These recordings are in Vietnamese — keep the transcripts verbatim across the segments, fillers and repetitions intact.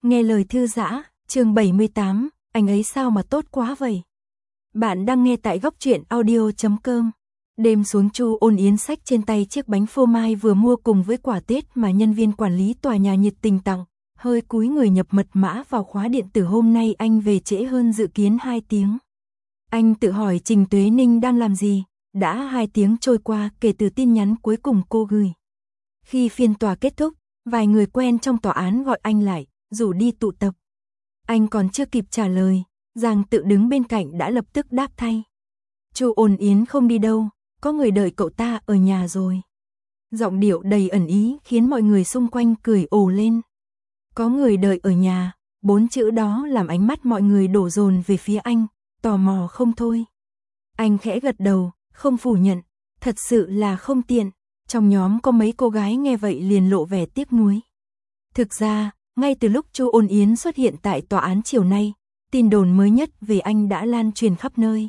Nghe lời thư giã, chương bảy mươi tám, anh ấy sao mà tốt quá vậy? Bạn đang nghe tại góc truyện audio chấm com. Đêm xuống Chu Ôn Yến xách trên tay chiếc bánh phô mai vừa mua cùng với quả Tết mà nhân viên quản lý tòa nhà nhiệt tình tặng, hơi cúi người nhập mật mã vào khóa điện tử. Hôm nay anh về trễ hơn dự kiến hai tiếng. Anh tự hỏi Trình Tuế Ninh đang làm gì, đã hai tiếng trôi qua kể từ tin nhắn cuối cùng cô gửi. Khi phiên tòa kết thúc, vài người quen trong tòa án gọi anh lại, rủ đi tụ tập. Anh còn chưa kịp trả lời, Giang Tự đứng bên cạnh đã lập tức đáp thay. Chu Ôn Yến không đi đâu, có người đợi cậu ta ở nhà rồi. Giọng điệu đầy ẩn ý khiến mọi người xung quanh cười ồ lên. Có người đợi ở nhà, bốn chữ đó làm ánh mắt mọi người đổ dồn về phía anh, tò mò không thôi. Anh khẽ gật đầu, không phủ nhận, thật sự là không tiện. Trong nhóm có mấy cô gái nghe vậy liền lộ vẻ tiếc nuối. Thực ra, ngay từ lúc Chu Ôn Yến xuất hiện tại tòa án chiều nay, tin đồn mới nhất về anh đã lan truyền khắp nơi.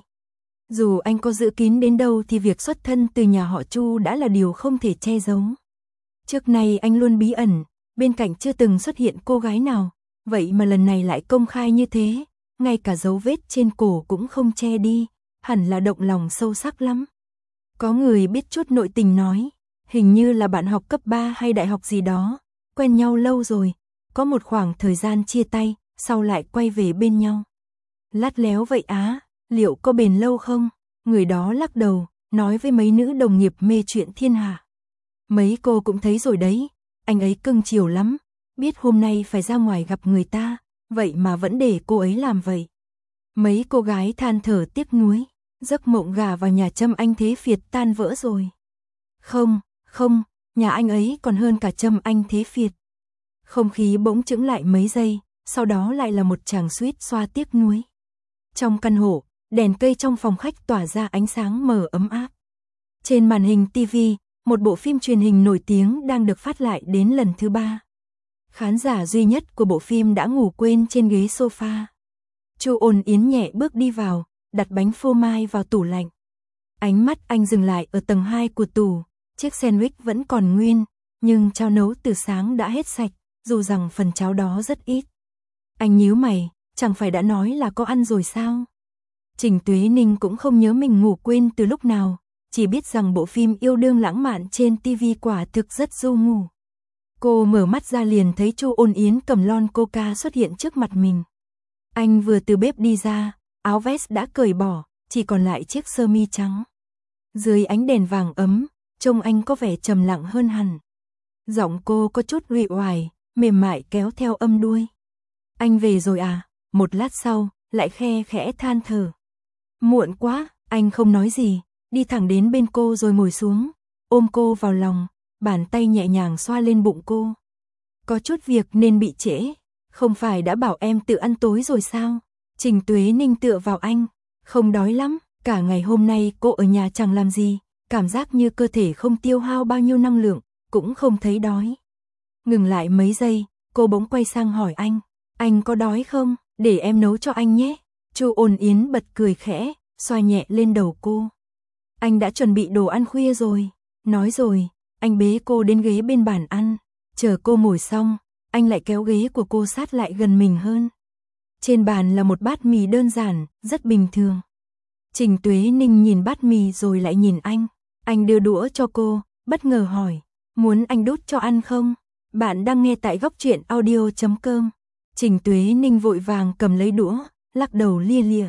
Dù anh có giữ kín đến đâu thì việc xuất thân từ nhà họ Chu đã là điều không thể che giấu. Trước nay anh luôn bí ẩn, bên cạnh chưa từng xuất hiện cô gái nào, vậy mà lần này lại công khai như thế, ngay cả dấu vết trên cổ cũng không che đi, hẳn là động lòng sâu sắc lắm. Có người biết chút nội tình nói, hình như là bạn học cấp ba hay đại học gì đó, quen nhau lâu rồi, có một khoảng thời gian chia tay, sau lại quay về bên nhau. Lát léo vậy á, liệu có bền lâu không? Người đó lắc đầu, nói với mấy nữ đồng nghiệp mê chuyện thiên hạ. Mấy cô cũng thấy rồi đấy, anh ấy cưng chiều lắm, biết hôm nay phải ra ngoài gặp người ta, vậy mà vẫn để cô ấy làm vậy. Mấy cô gái than thở tiếc nuối, giấc mộng gả vào nhà Trâm Anh Thế Phiệt tan vỡ rồi. Không, không, nhà anh ấy còn hơn cả Trâm Anh Thế Phiệt. Không khí bỗng chững lại mấy giây, sau đó lại là một tràng suýt xoa tiếc nuối. Trong căn hộ, đèn cây trong phòng khách tỏa ra ánh sáng mờ ấm áp. Trên màn hình ti vi, một bộ phim truyền hình nổi tiếng đang được phát lại đến lần thứ ba. Khán giả duy nhất của bộ phim đã ngủ quên trên ghế sofa. Chu Ôn Yến nhẹ bước đi vào, đặt bánh phô mai vào tủ lạnh. Ánh mắt anh dừng lại ở tầng hai của tủ, chiếc sandwich vẫn còn nguyên, nhưng cháo nấu từ sáng đã hết sạch, dù rằng phần cháo đó rất ít. Anh nhíu mày, chẳng phải đã nói là có ăn rồi sao? Trình Tuế Ninh cũng không nhớ mình ngủ quên từ lúc nào, chỉ biết rằng bộ phim yêu đương lãng mạn trên ti vi quả thực rất du ngủ. Cô mở mắt ra liền thấy Chu Ôn Yến cầm lon coca xuất hiện trước mặt mình. Anh vừa từ bếp đi ra, áo vest đã cởi bỏ, chỉ còn lại chiếc sơ mi trắng. Dưới ánh đèn vàng ấm, trông anh có vẻ trầm lặng hơn hẳn. Giọng cô có chút uể oải, mềm mại kéo theo âm đuôi. Anh về rồi à? Một lát sau, lại khe khẽ than thở. Muộn quá, anh không nói gì, đi thẳng đến bên cô rồi ngồi xuống, ôm cô vào lòng, bàn tay nhẹ nhàng xoa lên bụng cô. Có chút việc nên bị trễ, không phải đã bảo em tự ăn tối rồi sao? Trình Tuế Ninh tựa vào anh, không đói lắm, cả ngày hôm nay cô ở nhà chẳng làm gì, cảm giác như cơ thể không tiêu hao bao nhiêu năng lượng, cũng không thấy đói. Ngừng lại mấy giây, cô bỗng quay sang hỏi anh, anh có đói không, để em nấu cho anh nhé. Chu Ôn Yến bật cười khẽ, xoa nhẹ lên đầu cô. Anh đã chuẩn bị đồ ăn khuya rồi. Nói rồi, anh bế cô đến ghế bên bàn ăn, chờ cô ngồi xong, anh lại kéo ghế của cô sát lại gần mình hơn. Trên bàn là một bát mì đơn giản, rất bình thường. Trình Tuế Ninh nhìn bát mì rồi lại nhìn anh, anh đưa đũa cho cô, bất ngờ hỏi, muốn anh đút cho ăn không? Bạn đang nghe tại góc truyện audio chấm com. Trình Tuế Ninh vội vàng cầm lấy đũa, lắc đầu lia lịa.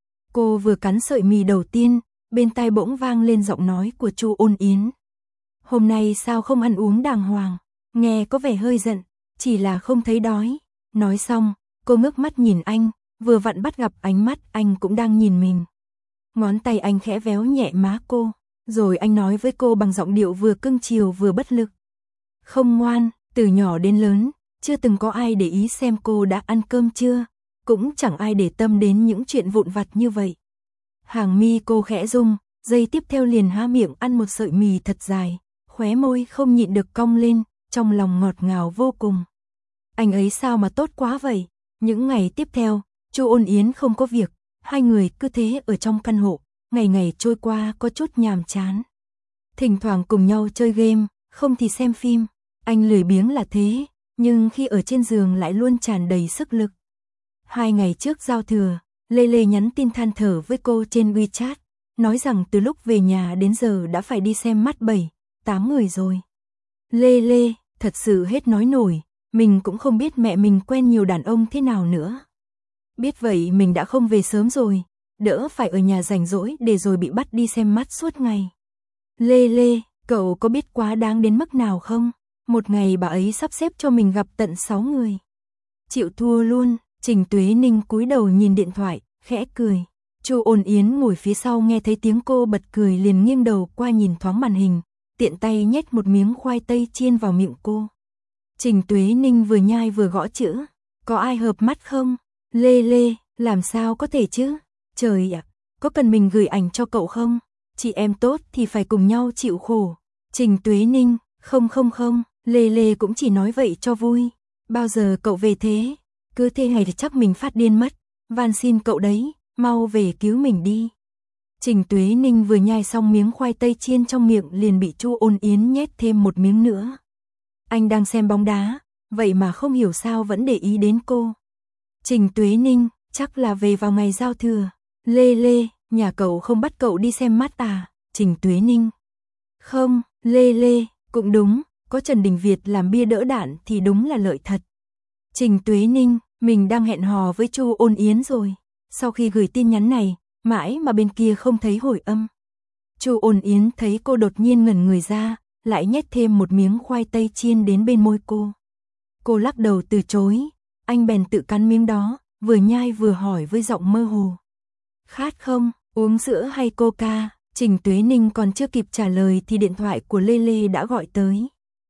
Cô vừa cắn sợi mì đầu tiên, bên tai bỗng vang lên giọng nói của Chu Ôn Yến. Hôm nay sao không ăn uống đàng hoàng, nghe có vẻ hơi giận, chỉ là không thấy đói. Nói xong, cô ngước mắt nhìn anh, vừa vặn bắt gặp ánh mắt anh cũng đang nhìn mình. Ngón tay anh khẽ véo nhẹ má cô, rồi anh nói với cô bằng giọng điệu vừa cưng chiều vừa bất lực. Không ngoan, từ nhỏ đến lớn, chưa từng có ai để ý xem cô đã ăn cơm chưa, cũng chẳng ai để tâm đến những chuyện vụn vặt như vậy. Hàng mi cô khẽ rung, giây tiếp theo liền há miệng ăn một sợi mì thật dài, khóe môi không nhịn được cong lên, trong lòng ngọt ngào vô cùng. Anh ấy sao mà tốt quá vậy? Những ngày tiếp theo, Chu Ôn Yến không có việc, hai người cứ thế ở trong căn hộ, ngày ngày trôi qua có chút nhàm chán. Thỉnh thoảng cùng nhau chơi game, không thì xem phim, anh lười biếng là thế, nhưng khi ở trên giường lại luôn tràn đầy sức lực. Hai ngày trước giao thừa, Lê Lê nhắn tin than thở với cô trên WeChat, nói rằng từ lúc về nhà đến giờ đã phải đi xem mắt bảy, tám người rồi. Lê Lê, thật sự hết nói nổi, mình cũng không biết mẹ mình quen nhiều đàn ông thế nào nữa. Biết vậy mình đã không về sớm rồi, đỡ phải ở nhà rảnh rỗi để rồi bị bắt đi xem mắt suốt ngày. Lê Lê, cậu có biết quá đáng đến mức nào không? Một ngày bà ấy sắp xếp cho mình gặp tận sáu người. Chịu thua luôn. Trình Tuế Ninh cúi đầu nhìn điện thoại, khẽ cười. Chu Ôn Yến ngồi phía sau nghe thấy tiếng cô bật cười liền nghiêng đầu qua nhìn thoáng màn hình, tiện tay nhét một miếng khoai tây chiên vào miệng cô. Trình Tuế Ninh vừa nhai vừa gõ chữ. Có ai hợp mắt không? Lê Lê, làm sao có thể chứ? Trời ạ, có cần mình gửi ảnh cho cậu không? Chị em tốt thì phải cùng nhau chịu khổ. Trình Tuế Ninh, không không không, Lê Lê cũng chỉ nói vậy cho vui. Bao giờ cậu về thế? Cứ thế này thì chắc mình phát điên mất. Van xin cậu đấy, mau về cứu mình đi. Trình Tuế Ninh vừa nhai xong miếng khoai tây chiên trong miệng liền bị Chu Ôn Yến nhét thêm một miếng nữa. Anh đang xem bóng đá, vậy mà không hiểu sao vẫn để ý đến cô. Trình Tuế Ninh, chắc là về vào ngày giao thừa. Lê Lê, nhà cậu không bắt cậu đi xem mắt à? Trình Tuế Ninh. Không, Lê Lê, cũng đúng, có Trần Đình Việt làm bia đỡ đạn thì đúng là lợi thật. Trình Tuế Ninh, mình đang hẹn hò với Chu Ôn Yến rồi. Sau khi gửi tin nhắn này, mãi mà bên kia không thấy hồi âm. Chu Ôn Yến thấy cô đột nhiên ngẩn người ra, lại nhét thêm một miếng khoai tây chiên đến bên môi cô. Cô lắc đầu từ chối, anh bèn tự cắn miếng đó, vừa nhai vừa hỏi với giọng mơ hồ. Khát không, uống sữa hay coca? Trình Tuế Ninh còn chưa kịp trả lời thì điện thoại của Lê Lê đã gọi tới.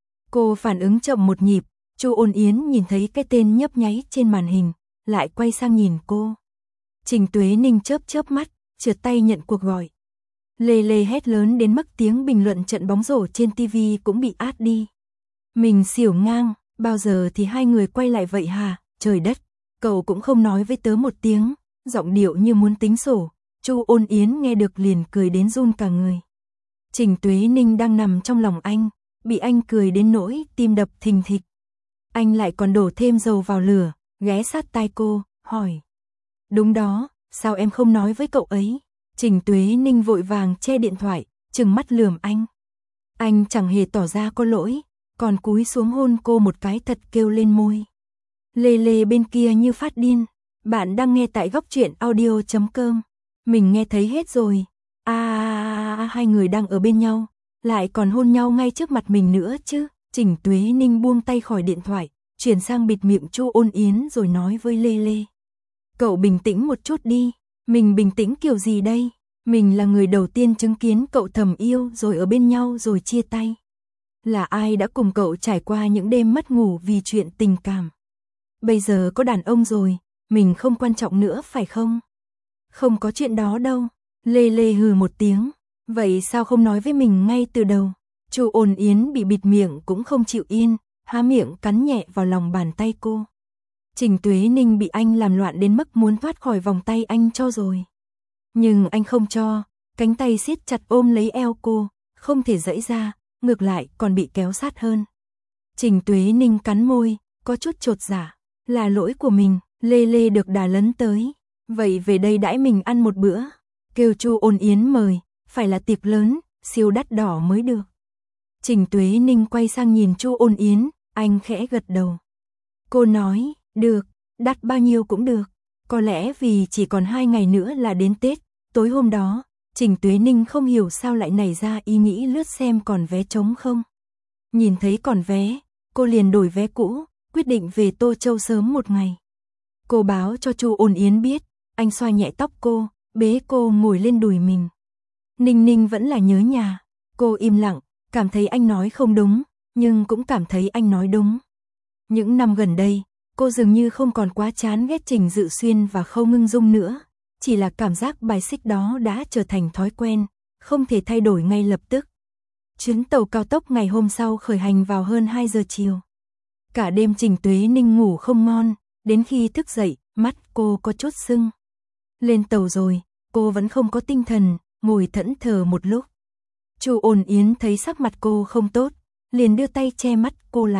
Cô phản ứng chậm một nhịp, Chu Ôn Yến nhìn thấy cái tên nhấp nháy trên màn hình, lại quay sang nhìn cô. Trình Tuế Ninh chớp chớp mắt, trượt tay nhận cuộc gọi. Lê Lê hét lớn đến mức tiếng bình luận trận bóng rổ trên ti vi cũng bị át đi. Mình xỉu ngang, bao giờ thì hai người quay lại vậy hả? Trời đất, cậu cũng không nói với tớ một tiếng, giọng điệu như muốn tính sổ. Chu Ôn Yến nghe được liền cười đến run cả người. Trình Tuế Ninh đang nằm trong lòng anh, bị anh cười đến nỗi tim đập thình thịch. Anh lại còn đổ thêm dầu vào lửa, ghé sát tai cô, hỏi. Đúng đó, sao em không nói với cậu ấy? Trình Tuế Ninh vội vàng che điện thoại, trừng mắt lườm anh. Anh chẳng hề tỏ ra có lỗi, còn cúi xuống hôn cô một cái thật kêu lên môi. Lê Lê bên kia như phát điên. Bạn đang nghe tại góc truyện audio chấm com. Mình nghe thấy hết rồi. À, à, à, hai người đang ở bên nhau, lại còn hôn nhau ngay trước mặt mình nữa chứ. Trình Tuế Ninh buông tay khỏi điện thoại, chuyển sang bịt miệng Chu Ôn Yến rồi nói với Lê Lê. Cậu bình tĩnh một chút đi. Mình bình tĩnh kiểu gì đây? Mình là người đầu tiên chứng kiến cậu thầm yêu rồi ở bên nhau rồi chia tay. Là ai đã cùng cậu trải qua những đêm mất ngủ vì chuyện tình cảm? Bây giờ có đàn ông rồi, mình không quan trọng nữa phải không? Không có chuyện đó đâu. Lê Lê hừ một tiếng. Vậy sao không nói với mình ngay từ đầu? Chu Ôn Yến bị bịt miệng cũng không chịu yên, há miệng cắn nhẹ vào lòng bàn tay cô. Trình Tuế Ninh bị anh làm loạn đến mức muốn thoát khỏi vòng tay anh cho rồi. Nhưng anh không cho, cánh tay siết chặt ôm lấy eo cô, không thể giãy ra, ngược lại còn bị kéo sát hơn. Trình Tuế Ninh cắn môi, có chút chột dạ. Là lỗi của mình. Lê Lê được đà lấn tới. Vậy về đây đãi mình ăn một bữa. Kêu Chu Ôn Yến mời, phải là tiệc lớn, siêu đắt đỏ mới được. Trình Tuế Ninh quay sang nhìn Chu Ôn Yến, anh khẽ gật đầu. Cô nói, được, đắt bao nhiêu cũng được. Có lẽ vì chỉ còn hai ngày nữa là đến Tết, tối hôm đó, Trình Tuế Ninh không hiểu sao lại nảy ra ý nghĩ lướt xem còn vé trống không. Nhìn thấy còn vé, cô liền đổi vé cũ, quyết định về Tô Châu sớm một ngày. Cô báo cho Chu Ôn Yến biết, anh xoa nhẹ tóc cô, bế cô ngồi lên đùi mình. Ninh Ninh vẫn là nhớ nhà. Cô im lặng, cảm thấy anh nói không đúng, nhưng cũng cảm thấy anh nói đúng. Những năm gần đây, cô dường như không còn quá chán ghét Trình Dự Xuyên và Khâu Ngưng Dung nữa, chỉ là cảm giác bài xích đó đã trở thành thói quen, không thể thay đổi ngay lập tức. Chuyến tàu cao tốc ngày hôm sau khởi hành vào hơn hai giờ chiều. Cả đêm Trình Tuế Ninh ngủ không ngon, đến khi thức dậy, mắt cô có chút sưng. Lên tàu rồi, cô vẫn không có tinh thần, ngồi thẫn thờ một lúc. Chu Ôn Yến thấy sắc mặt cô không tốt, liền đưa tay che mắt cô lại,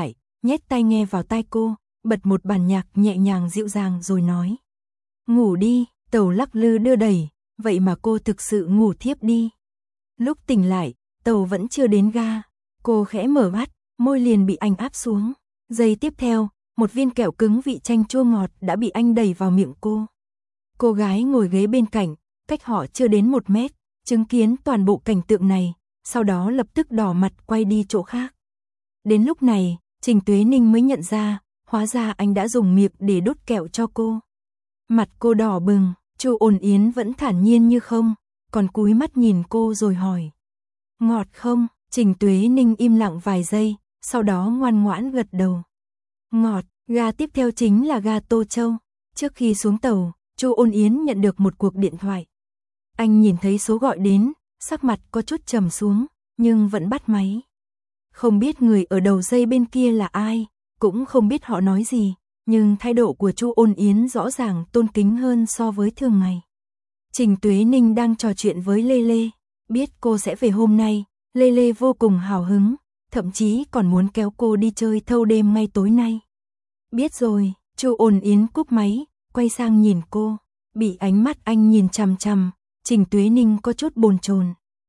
nhét tai nghe vào tai cô, bật một bản nhạc nhẹ nhàng dịu dàng rồi nói. Ngủ đi, tàu lắc lư đưa đẩy, vậy mà cô thực sự ngủ thiếp đi. Lúc tỉnh lại, tàu vẫn chưa đến ga, cô khẽ mở mắt, môi liền bị anh áp xuống. Giây tiếp theo, một viên kẹo cứng vị chanh chua ngọt đã bị anh đẩy vào miệng cô. Cô gái ngồi ghế bên cạnh, cách họ chưa đến một mét, chứng kiến toàn bộ cảnh tượng này, sau đó lập tức đỏ mặt quay đi chỗ khác. Đến lúc này, Trình Tuế Ninh mới nhận ra, hóa ra anh đã dùng miệng để đốt kẹo cho cô. Mặt cô đỏ bừng, Chu Ôn Yến vẫn thản nhiên như không, còn cúi mắt nhìn cô rồi hỏi. Ngọt không? Trình Tuế Ninh im lặng vài giây, sau đó ngoan ngoãn gật đầu. Ngọt. Ga tiếp theo chính là ga Tô Châu. Trước khi xuống tàu, Chu Ôn Yến nhận được một cuộc điện thoại. Anh nhìn thấy số gọi đến, sắc mặt có chút trầm xuống, nhưng vẫn bắt máy. Không biết người ở đầu dây bên kia là ai, cũng không biết họ nói gì, nhưng thái độ của Chu Ôn Yến rõ ràng tôn kính hơn so với thường ngày. Trình Tuế Ninh đang trò chuyện với Lê Lê, biết cô sẽ về hôm nay, Lê Lê vô cùng hào hứng, thậm chí còn muốn kéo cô đi chơi thâu đêm ngay tối nay. Biết rồi, Chu Ôn Yến cúp máy, quay sang nhìn cô, bị ánh mắt anh nhìn chằm chằm, Trình Tuế Ninh có chút bồn chồn.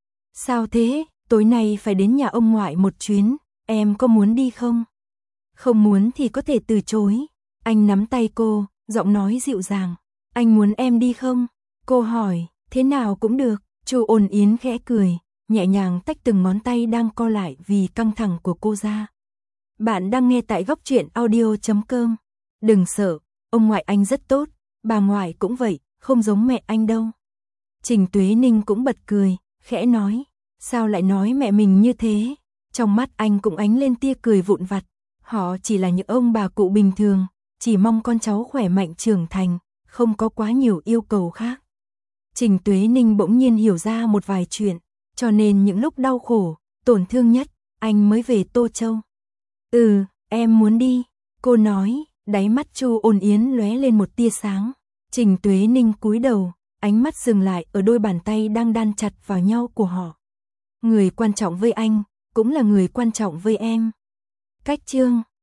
Sao thế, tối nay phải đến nhà ông ngoại một chuyến, em có muốn đi không? Không muốn thì có thể từ chối. Anh nắm tay cô, giọng nói dịu dàng. Anh muốn em đi không? Cô hỏi, thế nào cũng được. Chu Ôn Yến khẽ cười, nhẹ nhàng tách từng ngón tay đang co lại vì căng thẳng của cô ra. Bạn đang nghe tại góc truyện audio chấm com. Đừng sợ, ông ngoại anh rất tốt, bà ngoại cũng vậy, không giống mẹ anh đâu. Trình Tuế Ninh cũng bật cười, khẽ nói, sao lại nói mẹ mình như thế? Trong mắt anh cũng ánh lên tia cười vụn vặt, họ chỉ là những ông bà cụ bình thường, chỉ mong con cháu khỏe mạnh trưởng thành, không có quá nhiều yêu cầu khác. Trình Tuế Ninh bỗng nhiên hiểu ra một vài chuyện, cho nên những lúc đau khổ, tổn thương nhất, anh mới về Tô Châu. Ừ, em muốn đi, cô nói, đáy mắt Chu Ôn Yến lóe lên một tia sáng. Trình Tuế Ninh cúi đầu, ánh mắt dừng lại ở đôi bàn tay đang đan chặt vào nhau của họ. Người quan trọng với anh, cũng là người quan trọng với em. Cách chương